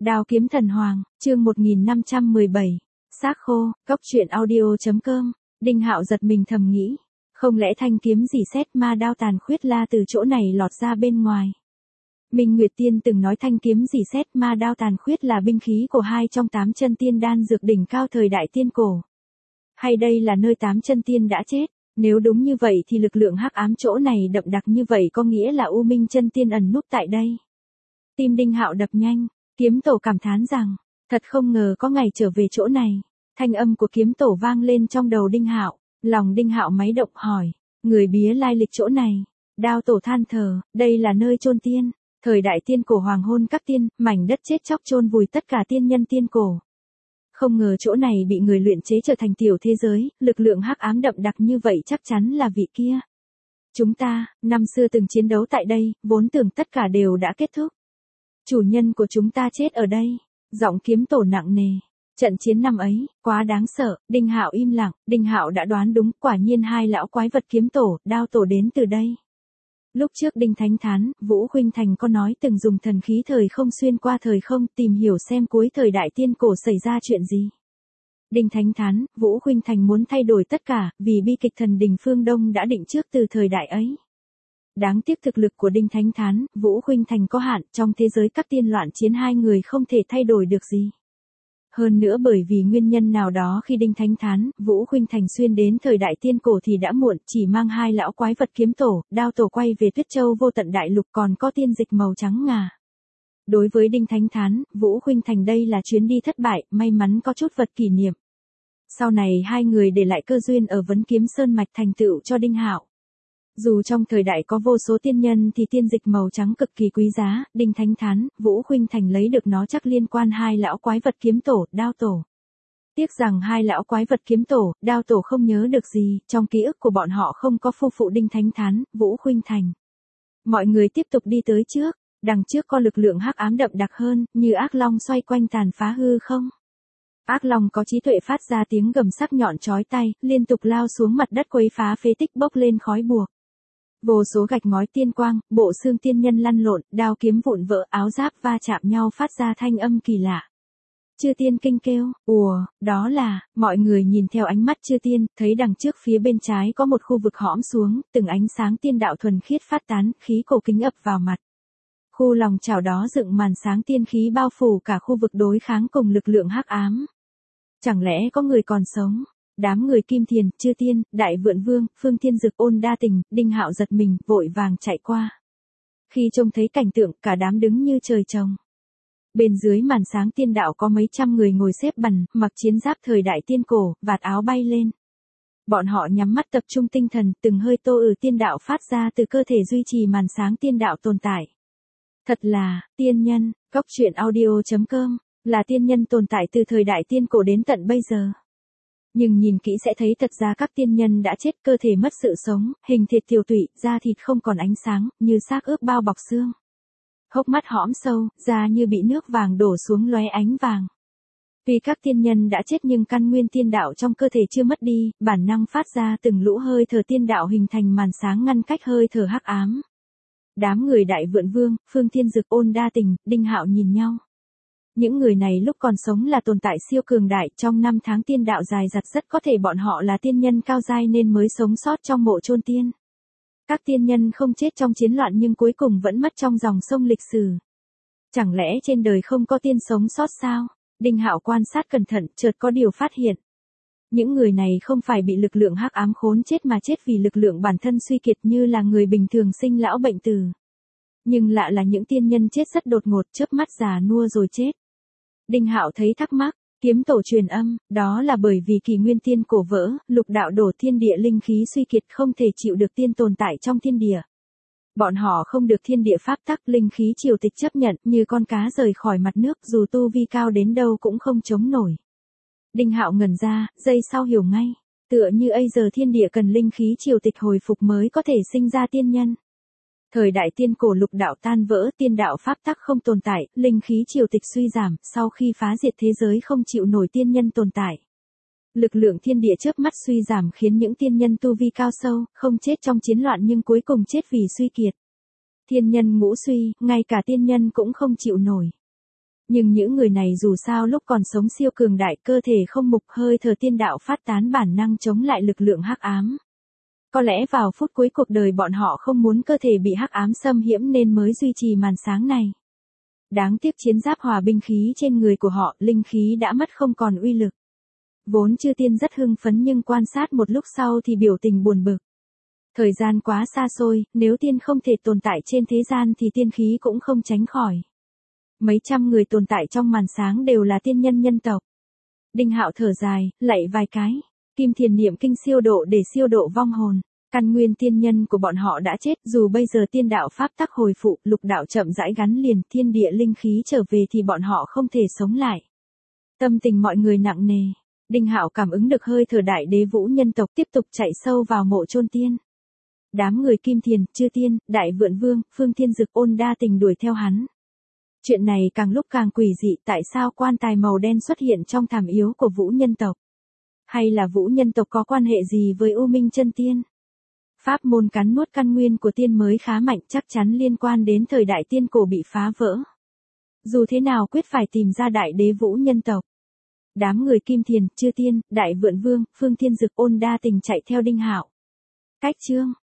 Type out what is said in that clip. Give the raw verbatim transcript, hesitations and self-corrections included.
Đao kiếm thần hoàng, chương một nghìn năm trăm mười bảy. Xác khô, cốc truyện audio.com. Đinh Hạo giật mình thầm nghĩ, không lẽ thanh kiếm gì xét ma đao tàn khuyết la từ chỗ này lọt ra bên ngoài. Minh Nguyệt Tiên từng nói thanh kiếm gì xét ma đao tàn khuyết là binh khí của hai trong tám chân tiên đan dược đỉnh cao thời đại tiên cổ. Hay đây là nơi tám chân tiên đã chết? Nếu đúng như vậy thì lực lượng hắc ám chỗ này đậm đặc như vậy có nghĩa là U Minh chân tiên ẩn núp tại đây. Tim Đinh Hạo đập nhanh, kiếm tổ cảm thán rằng, thật không ngờ có ngày trở về chỗ này. Thanh âm của kiếm tổ vang lên trong đầu Đinh Hạo, lòng Đinh Hạo máy động hỏi, người bía lai lịch chỗ này. Đao tổ than thở, đây là nơi chôn tiên, thời đại tiên cổ hoàng hôn các tiên, mảnh đất chết chóc chôn vùi tất cả tiên nhân tiên cổ. Không ngờ chỗ này bị người luyện chế trở thành tiểu thế giới, lực lượng hắc ám đậm đặc như vậy chắc chắn là vị kia. Chúng ta, năm xưa từng chiến đấu tại đây, vốn tưởng tất cả đều đã kết thúc. Chủ nhân của chúng ta chết ở đây. Giọng kiếm tổ nặng nề. Trận chiến năm ấy, quá đáng sợ. Đinh Hạo im lặng. Đinh Hạo đã đoán đúng, quả nhiên hai lão quái vật kiếm tổ, đao tổ đến từ đây. Lúc trước Đinh Thánh Thán, Vũ Khuynh Thành có nói từng dùng thần khí thời không xuyên qua thời không tìm hiểu xem cuối thời đại tiên cổ xảy ra chuyện gì. Đinh Thánh Thán, Vũ Khuynh Thành muốn thay đổi tất cả, vì bi kịch thần đình phương Đông đã định trước từ thời đại ấy. Đáng tiếc thực lực của Đinh Thánh Thán, Vũ Khuynh Thành có hạn, trong thế giới các tiên loạn chiến hai người không thể thay đổi được gì. Hơn nữa bởi vì nguyên nhân nào đó khi Đinh Thánh Thán, Vũ Khuynh Thành xuyên đến thời đại tiên cổ thì đã muộn, chỉ mang hai lão quái vật kiếm tổ, đao tổ quay về Tuyết Châu vô tận đại lục còn có tiên dịch màu trắng ngà. Đối với Đinh Thánh Thán, Vũ Khuynh Thành đây là chuyến đi thất bại, may mắn có chút vật kỷ niệm. Sau này hai người để lại cơ duyên ở Vấn Kiếm Sơn mạch thành tựu cho Đinh Hạo. Dù trong thời đại có vô số tiên nhân thì tiên dịch màu trắng cực kỳ quý giá, Đinh Thánh Thán, Vũ Khuynh Thành lấy được nó chắc liên quan hai lão quái vật kiếm tổ, đao tổ. Tiếc rằng hai lão quái vật kiếm tổ, đao tổ không nhớ được gì, trong ký ức của bọn họ không có phu phụ Đinh Thánh Thán, Vũ Khuynh Thành. Mọi người tiếp tục đi tới trước, đằng trước có lực lượng hắc ám đậm đặc hơn, như ác long xoay quanh tàn phá hư không. Ác long có trí tuệ phát ra tiếng gầm sắc nhọn chói tai, liên tục lao xuống mặt đất quấy phá phế tích bốc lên khói buộc. Vô số gạch ngói tiên quang, bộ xương tiên nhân lăn lộn, đao kiếm vụn vỡ, áo giáp va chạm nhau phát ra thanh âm kỳ lạ. Chư tiên kinh kêu, ùa, đó là, mọi người nhìn theo ánh mắt chư tiên, thấy đằng trước phía bên trái có một khu vực hõm xuống, từng ánh sáng tiên đạo thuần khiết phát tán, khí cổ kính ập vào mặt. Khu lòng chảo đó dựng màn sáng tiên khí bao phủ cả khu vực đối kháng cùng lực lượng hắc ám. Chẳng lẽ có người còn sống? Đám người Kim Thiền, Chư Tiên, Đại Vượn Vương, Phương Thiên Dực, Ôn Đa Tình, Đinh Hạo giật mình, vội vàng chạy qua. Khi trông thấy cảnh tượng, cả đám đứng như trời trồng. Bên dưới màn sáng tiên đạo có mấy trăm người ngồi xếp bằng, mặc chiến giáp thời đại tiên cổ, vạt áo bay lên. Bọn họ nhắm mắt tập trung tinh thần, từng hơi tô ử tiên đạo phát ra từ cơ thể duy trì màn sáng tiên đạo tồn tại. Thật là, tiên nhân, cốc truyện audio.com, là tiên nhân tồn tại từ thời đại tiên cổ đến tận bây giờ. Nhưng nhìn kỹ sẽ thấy thật ra các tiên nhân đã chết, cơ thể mất sự sống, hình thịt tiều tụy, da thịt không còn ánh sáng, như xác ướp bao bọc xương. Hốc mắt hõm sâu, da như bị nước vàng đổ xuống lóe ánh vàng. Vì các tiên nhân đã chết nhưng căn nguyên tiên đạo trong cơ thể chưa mất đi, bản năng phát ra từng lũ hơi thở tiên đạo hình thành màn sáng ngăn cách hơi thở hắc ám. Đám người Đại Vượn Vương, Phương Thiên Dực, Ôn Đa Tình, Đinh Hạo nhìn nhau. Những người này lúc còn sống là tồn tại siêu cường đại, trong năm tháng tiên đạo dài dặt rất có thể bọn họ là tiên nhân cao giai nên mới sống sót trong mộ chôn tiên. Các tiên nhân không chết trong chiến loạn nhưng cuối cùng vẫn mất trong dòng sông lịch sử. Chẳng lẽ trên đời không có tiên sống sót sao? Đinh Hạo quan sát cẩn thận, chợt có điều phát hiện. Những người này không phải bị lực lượng hắc ám khốn chết mà chết vì lực lượng bản thân suy kiệt như là người bình thường sinh lão bệnh tử. Nhưng lạ là những tiên nhân chết rất đột ngột, chớp mắt già nua rồi chết. Đinh Hạo thấy thắc mắc, kiếm tổ truyền âm, đó là bởi vì kỷ nguyên tiên cổ vỡ, lục đạo đổ thiên địa linh khí suy kiệt không thể chịu được tiên tồn tại trong thiên địa. Bọn họ không được thiên địa pháp tắc linh khí triều tịch chấp nhận, như con cá rời khỏi mặt nước dù tu vi cao đến đâu cũng không chống nổi. Đinh Hạo ngẩn ra, giây sau hiểu ngay, tựa như bây giờ thiên địa cần linh khí triều tịch hồi phục mới có thể sinh ra tiên nhân. Thời đại tiên cổ lục đạo tan vỡ, tiên đạo pháp tắc không tồn tại, linh khí triều tịch suy giảm, sau khi phá diệt thế giới không chịu nổi tiên nhân tồn tại. Lực lượng thiên địa chớp mắt suy giảm khiến những tiên nhân tu vi cao sâu, không chết trong chiến loạn nhưng cuối cùng chết vì suy kiệt. Thiên nhân ngũ suy, ngay cả tiên nhân cũng không chịu nổi. Nhưng những người này dù sao lúc còn sống siêu cường đại, cơ thể không mục, hơi thở tiên đạo phát tán, bản năng chống lại lực lượng hắc ám. Có lẽ vào phút cuối cuộc đời bọn họ không muốn cơ thể bị hắc ám xâm nhiễm nên mới duy trì màn sáng này. Đáng tiếc chiến giáp hòa binh khí trên người của họ, linh khí đã mất không còn uy lực. Vốn chư tiên rất hưng phấn nhưng quan sát một lúc sau thì biểu tình buồn bực. Thời gian quá xa xôi, nếu tiên không thể tồn tại trên thế gian thì tiên khí cũng không tránh khỏi. Mấy trăm người tồn tại trong màn sáng đều là tiên nhân nhân tộc. Đinh Hạo thở dài, lạy vài cái. Kim Thiền niệm kinh siêu độ để siêu độ vong hồn. Căn nguyên tiên nhân của bọn họ đã chết, dù bây giờ tiên đạo pháp tắc hồi phụ, lục đạo chậm rãi gắn liền, thiên địa linh khí trở về thì bọn họ không thể sống lại. Tâm tình mọi người nặng nề. Đinh Hạo cảm ứng được hơi thở đại đế vũ nhân tộc tiếp tục chạy sâu vào mộ chôn tiên. Đám người Kim Thiền, Chư Tiên, Đại Vượn Vương, Phương Thiên Dực, Ôn Đa Tình đuổi theo hắn. Chuyện này càng lúc càng quỷ dị, tại sao quan tài màu đen xuất hiện trong thảm yếu của vũ nhân tộc? Hay là vũ nhân tộc có quan hệ gì với U Minh chân tiên? Pháp môn cắn nuốt căn nguyên của tiên mới khá mạnh, chắc chắn liên quan đến thời đại tiên cổ bị phá vỡ. Dù thế nào quyết phải tìm ra đại đế vũ nhân tộc. Đám người Kim Thiền, Chư Tiên, Đại Vượn Vương, Phương Thiên Dực, Ôn Đa Tình chạy theo Đinh Hạo. Cách chương